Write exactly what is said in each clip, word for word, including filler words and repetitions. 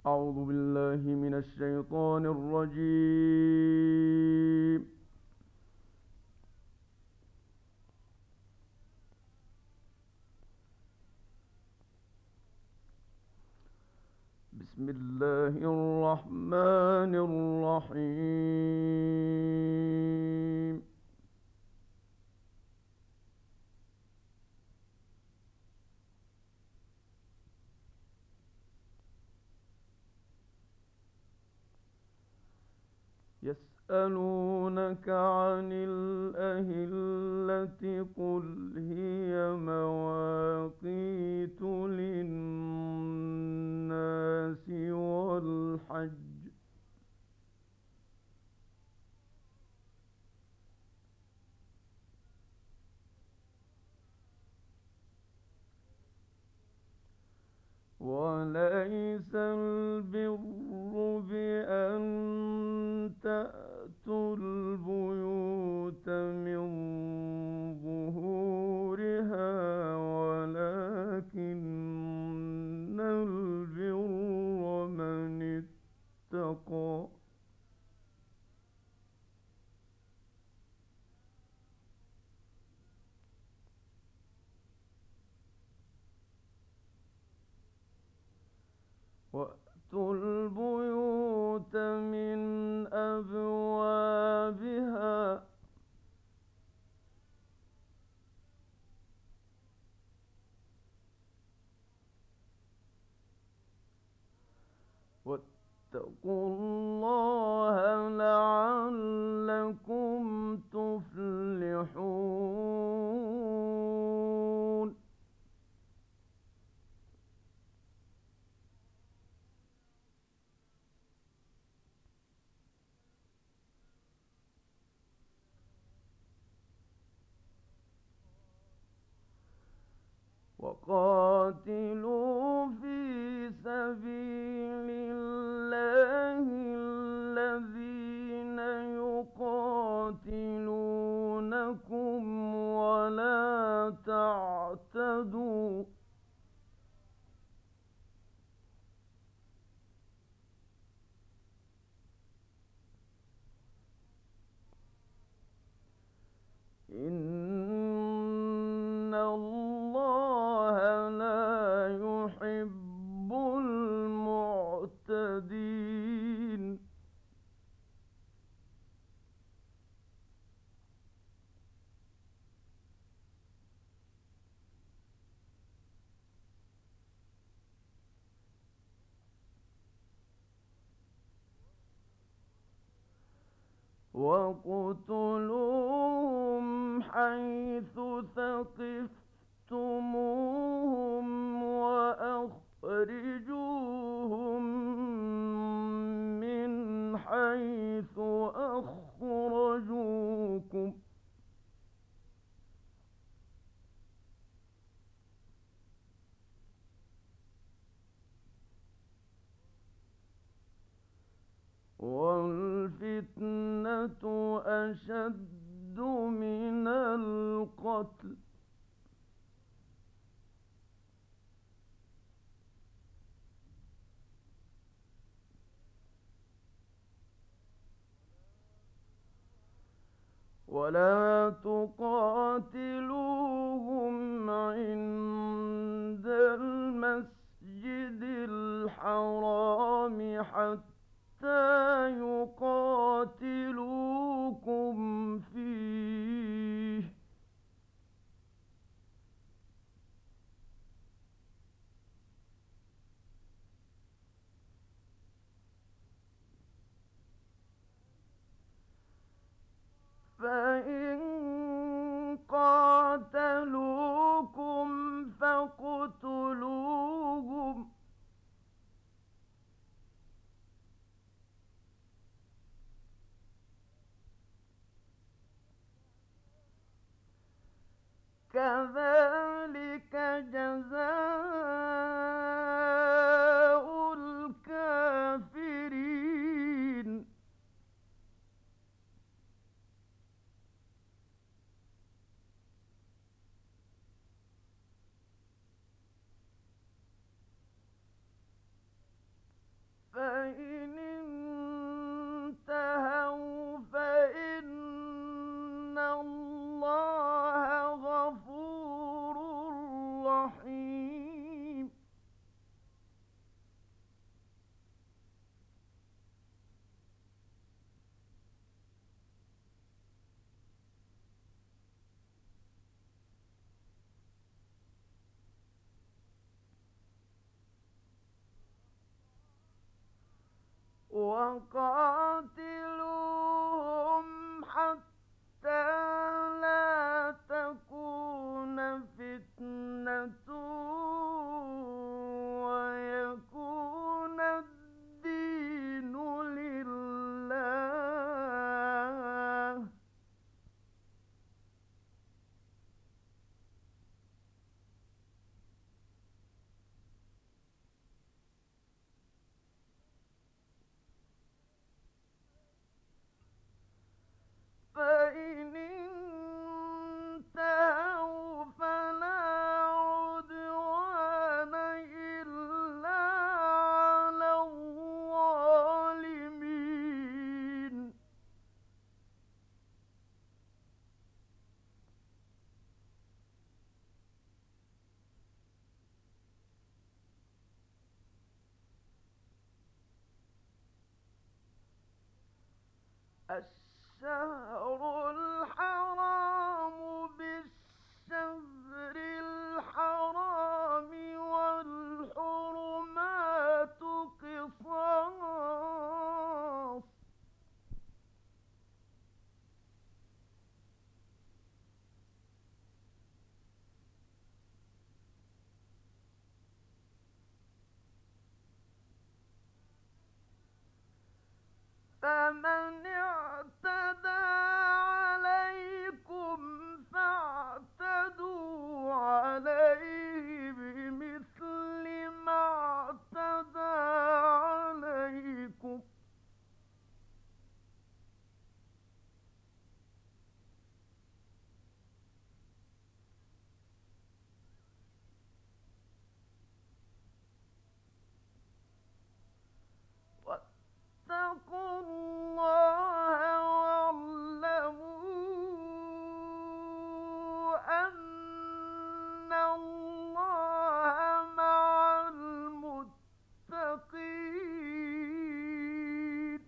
أعوذ بالله من الشيطان الرجيم. بسم الله الرحمن الرحيم. يسألونك عن الأهلة قل هي مواقيت للناس والحج، وليس البر بأن تأتوا البيوت من ظهورها، ولكن البر من اتقى. وَأْتُوا الْبُيُوتَ مِنْ أَبْوَابِهَا، وَاتَّقُوا اللَّهَ لَعَلَّكُمْ تُفْلِحُونَ. وَقَاتِلُوا فِي سَبِيلِ اللَّهِ الَّذِينَ يُقَاتِلُونَكُمْ وَلَا تَعْتَدُوا. إِنَّ اللَّهَ لَا يُحِبُّ الْمُعْتَدِينَ. وَاقْتُلُوهُمْ حَيْثُ ثَقِفْتُمُوهُمْ وَأَخْرِجُوهُم مِّنْ حَيْثُ أَخْرَجُوكُمْ ۚ وَالْفِتْنَةُ أَشَدُّ مِنَ الْقَتْلِ ۗ وَلَا تُقَاتِلُوهُمْ عِندَ الْمَسْجِدِ الْحَرَامِ حَتَّىٰ يُقَاتِلُوكُمْ فِيهِ ۖ فَإِن قَاتَلُوكُمْ فَاقْتُلُوهُمْ ۗ كَذَٰلِكَ جَزَاءُ الْكَافِرِينَ. وقاتلوهم حتى لا تكون فتنة ويكون الدين لله. فإن انتهوا فلا عدوان إلا على الظالمين. الشهر الحرام بالشهر الحرام والحرمات قصاص. فمن اعتدى عليكم فاعتدوا عليه بمثل ما اعتدى عليكم. واتقوا الله واعلموا أن الله مع المتقين.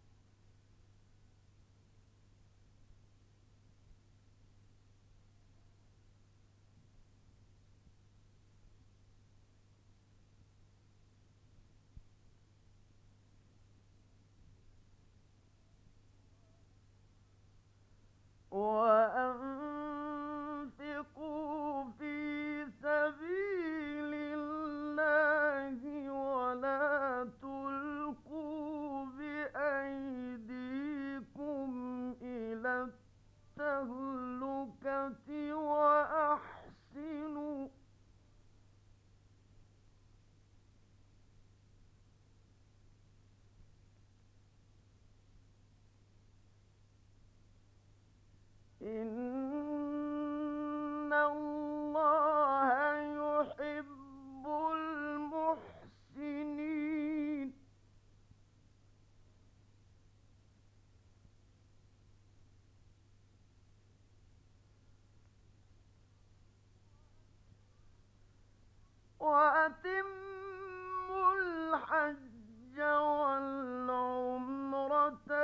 وأنفقوا في سبيل الله ولا تلقوا بأيديكم إلى التهلكة وأحسنوا إن الله يحب المحسنين. وأتموا الحج والعمرة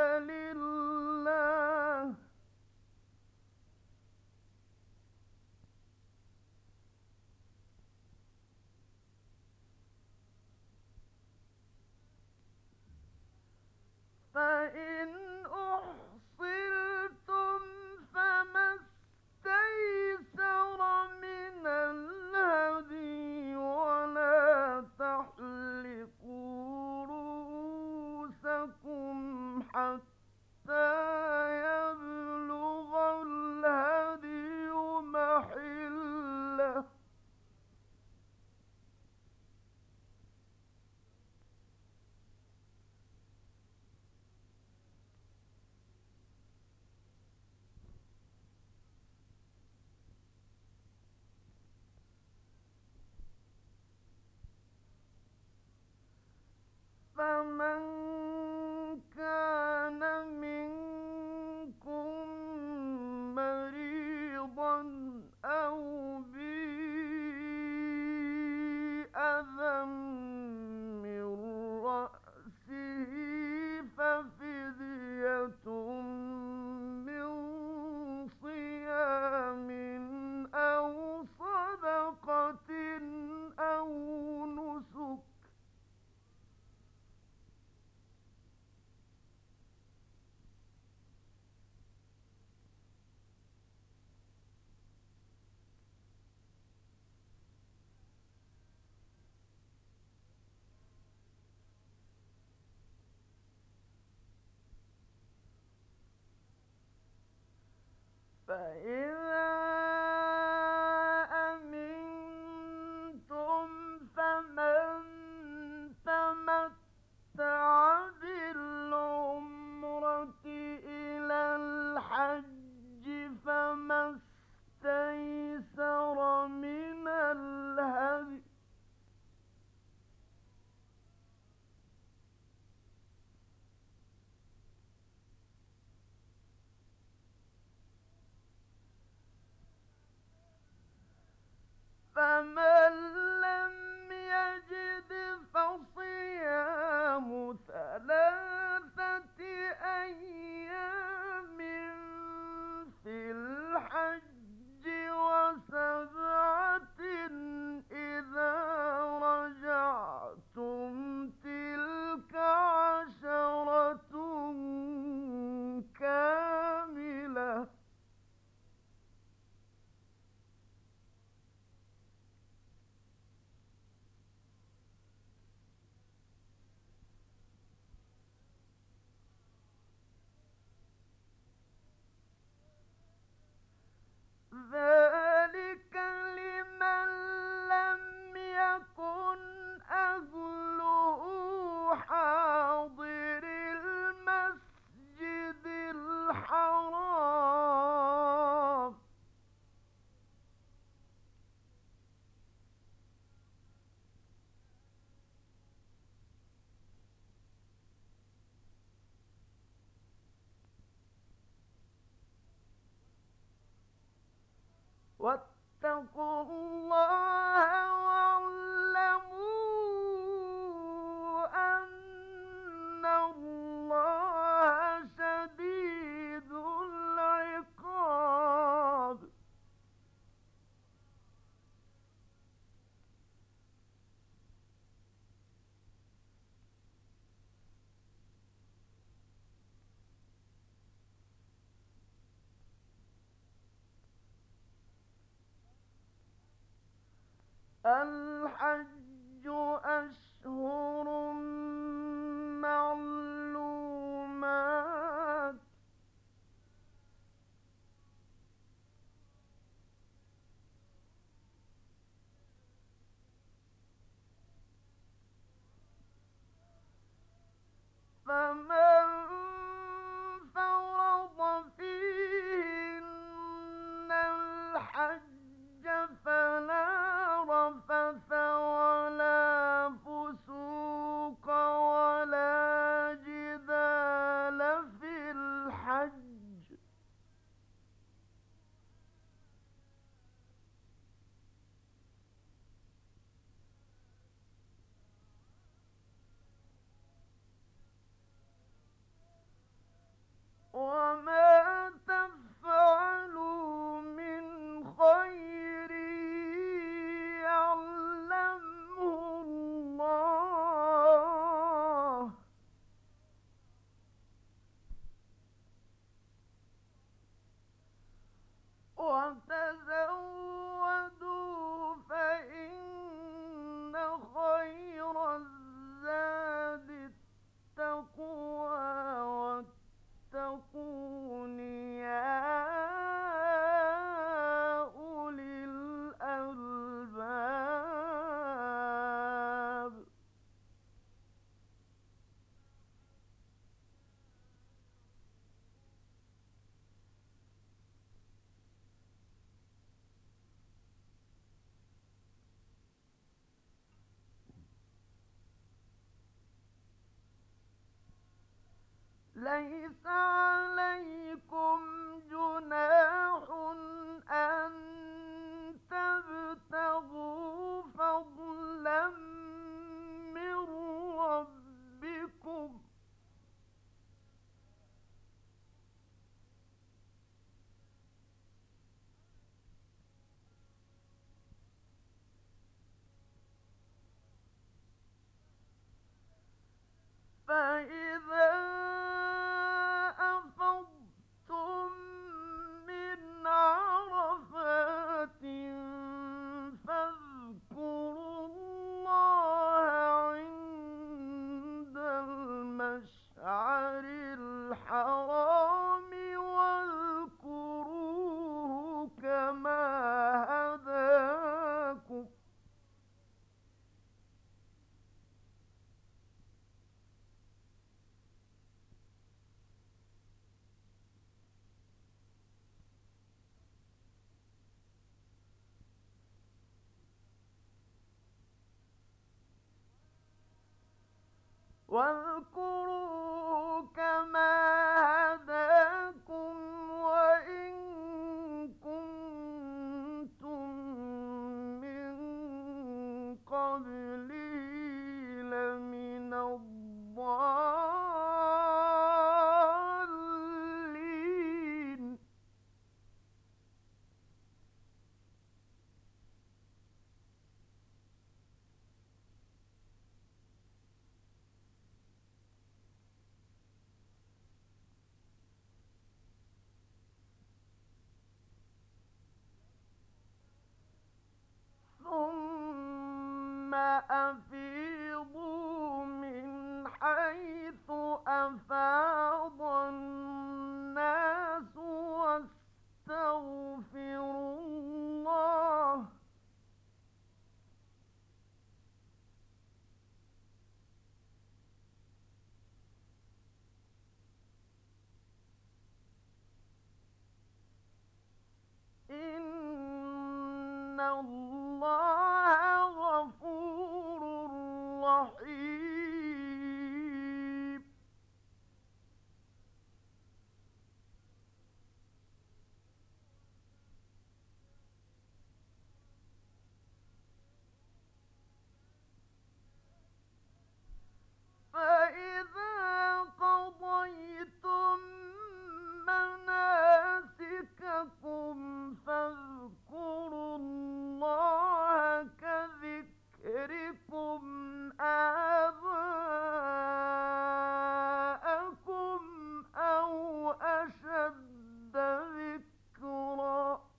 لله. فإن أحصرتم فما استيسر من الهدي ولا تحلقوا رؤوسكم حتى يبلغ الهدي محله. فمن كان فإذا أمنتم فمن تمتع بالعمرة إلى الحج فما استيسر من الهدي، فمن لم يجد فصيام ثلاثة أيام في الحج وسبعة إذا رجعتم تلك عشرة كاملة. ذلك لمن لم يكن أهله حاضر المسجد الحرام. واتقوا الله واعلموا أن الله شديد العقاب. الحج أشهر معلومات، فمن فرض فيهن الحج فلا رفث ولا فسوق ولا جدال في الحج، وما تفعلوا من خير يعلمه الله، وتزودوا فإن خير الزاد التقوى واتقون يا أولي الألباب. ليس عليكم جناح أن تبتغوا فضلا من ربكم، فإذا أفيضوا من حيث أفاض الناس واستغفروا الله إن الله غفور رحيم. فإذا قضيتم مناسككم فاذكروا الله كذكركم آباءكم أو أشد ذكرًا.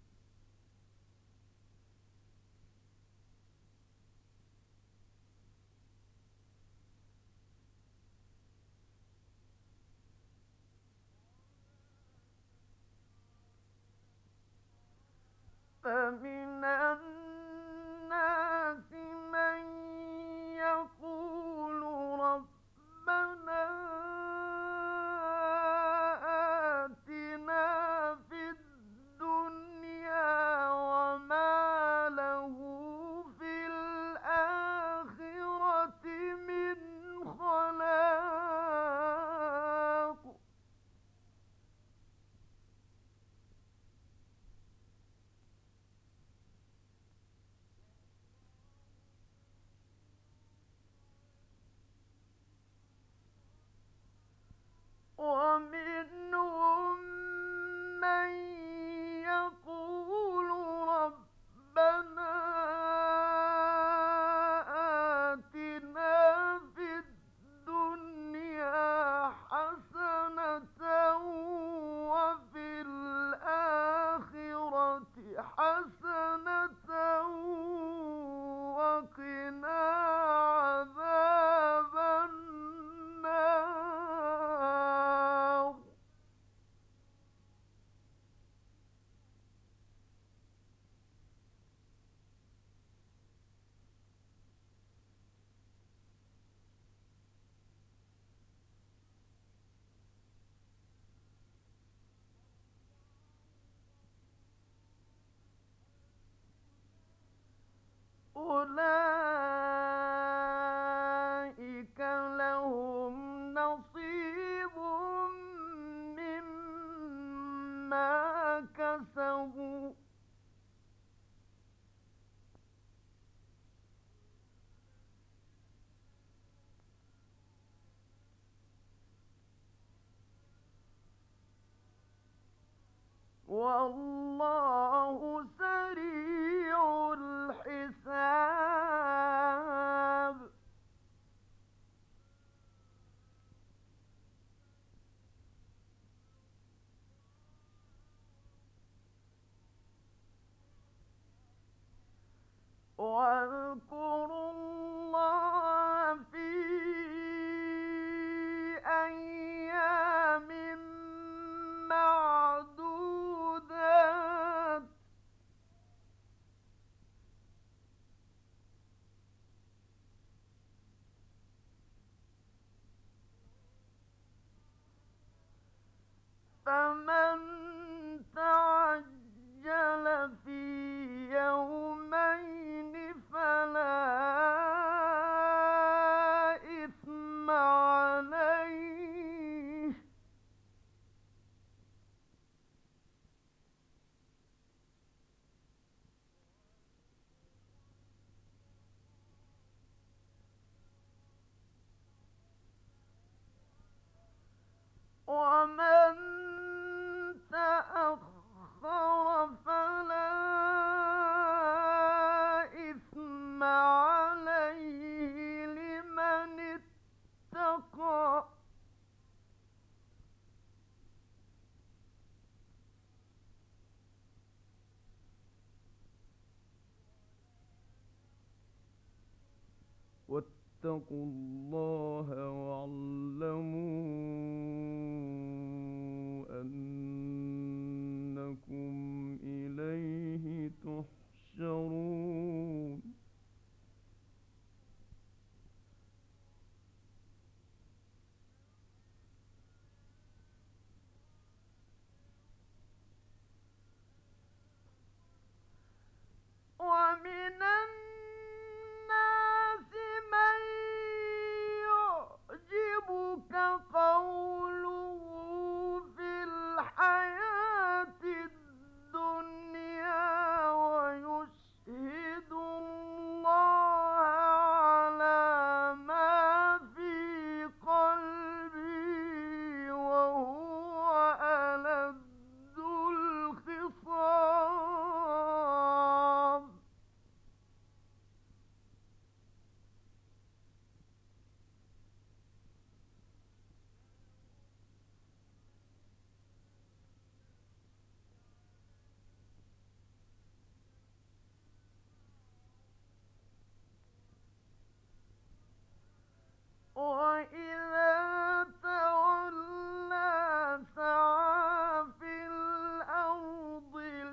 فمن الناس من يقول ربنا آتنا في الدنيا وما له في الآخرة من خلاق. ومنهم من يقول ربنا آتنا في الدنيا حسنة وفي الآخرة حسنة وقنا عذاب النار. أولئك لهم نصيب مما كسبوا والله سريع الحساب. واذكروا الله في أيام معدودات واتقوا الله واعلموا أنكم إليه تحشرون ومن الناس من يعجبك قوله في الحياة الدنيا ويشهد الله على ما في قلبه وهو ألد الخصام وإذا تولى سعى في الأرض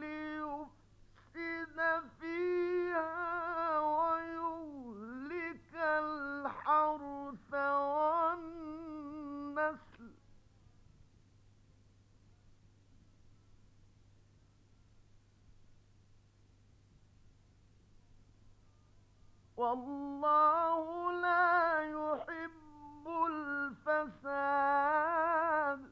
ليفسد فيها ويهلك الحرث والنسل والله لا يحب الفساد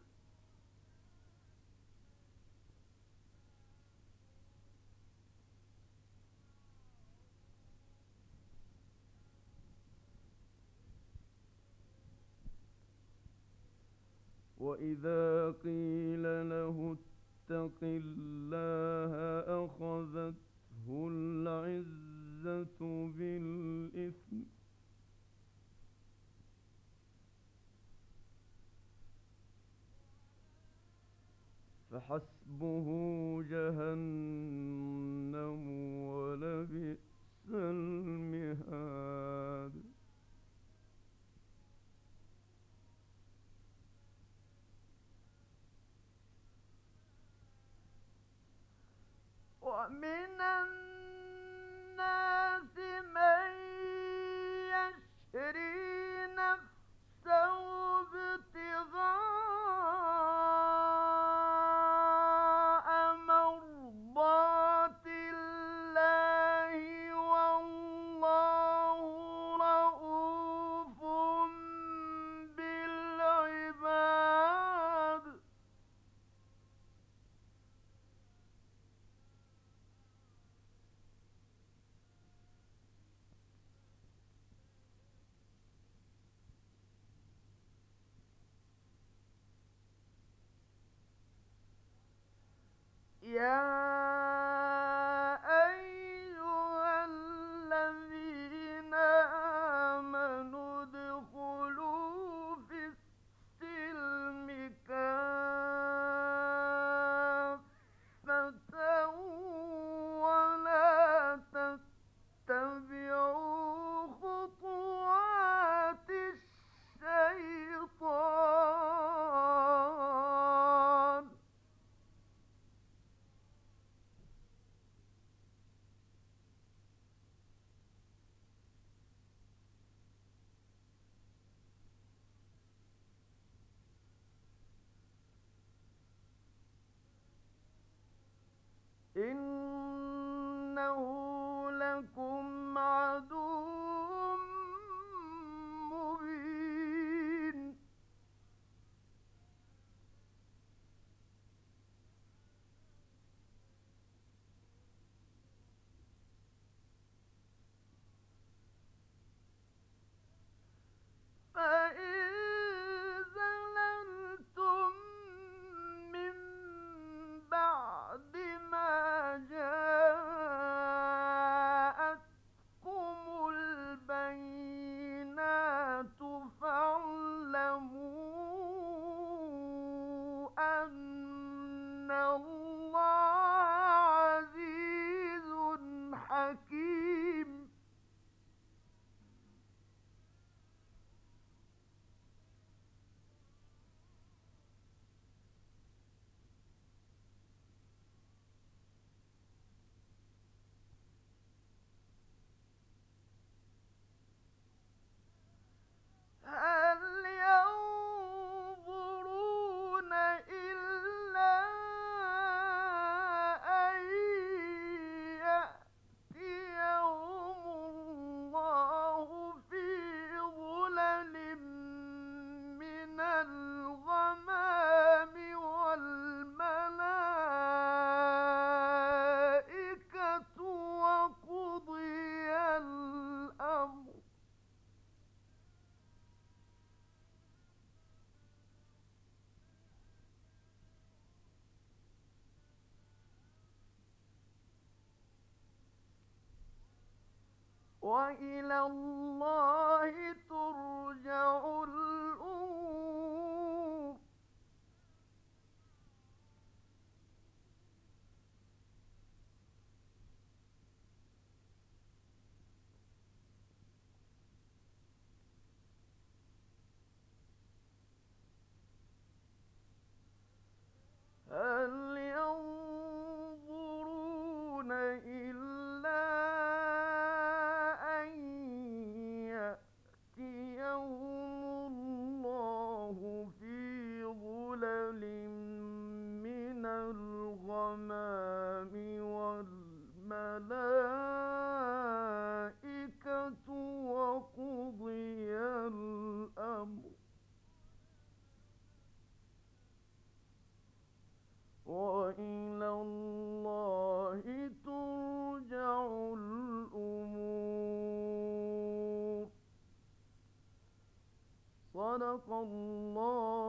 وإذا قيل له اتق الله أخذته العزة بالإثم فحسبه جهنم ولبئس المهاد ومن الناس من يشري نفسه ابتغاء مرضات الله والله رؤوف بالعباد يا أيها الذين آمنوا ادخلوا في السلم كافة ولا تتبعوا خطوات الشيطان وإلى الله ترجع الأمور. هل ينظرون إلا أن يأتيهم الله في ظلل من الغمام والملائكة وقضي الأمر وإلى الله ترجع الأمور. صدق الله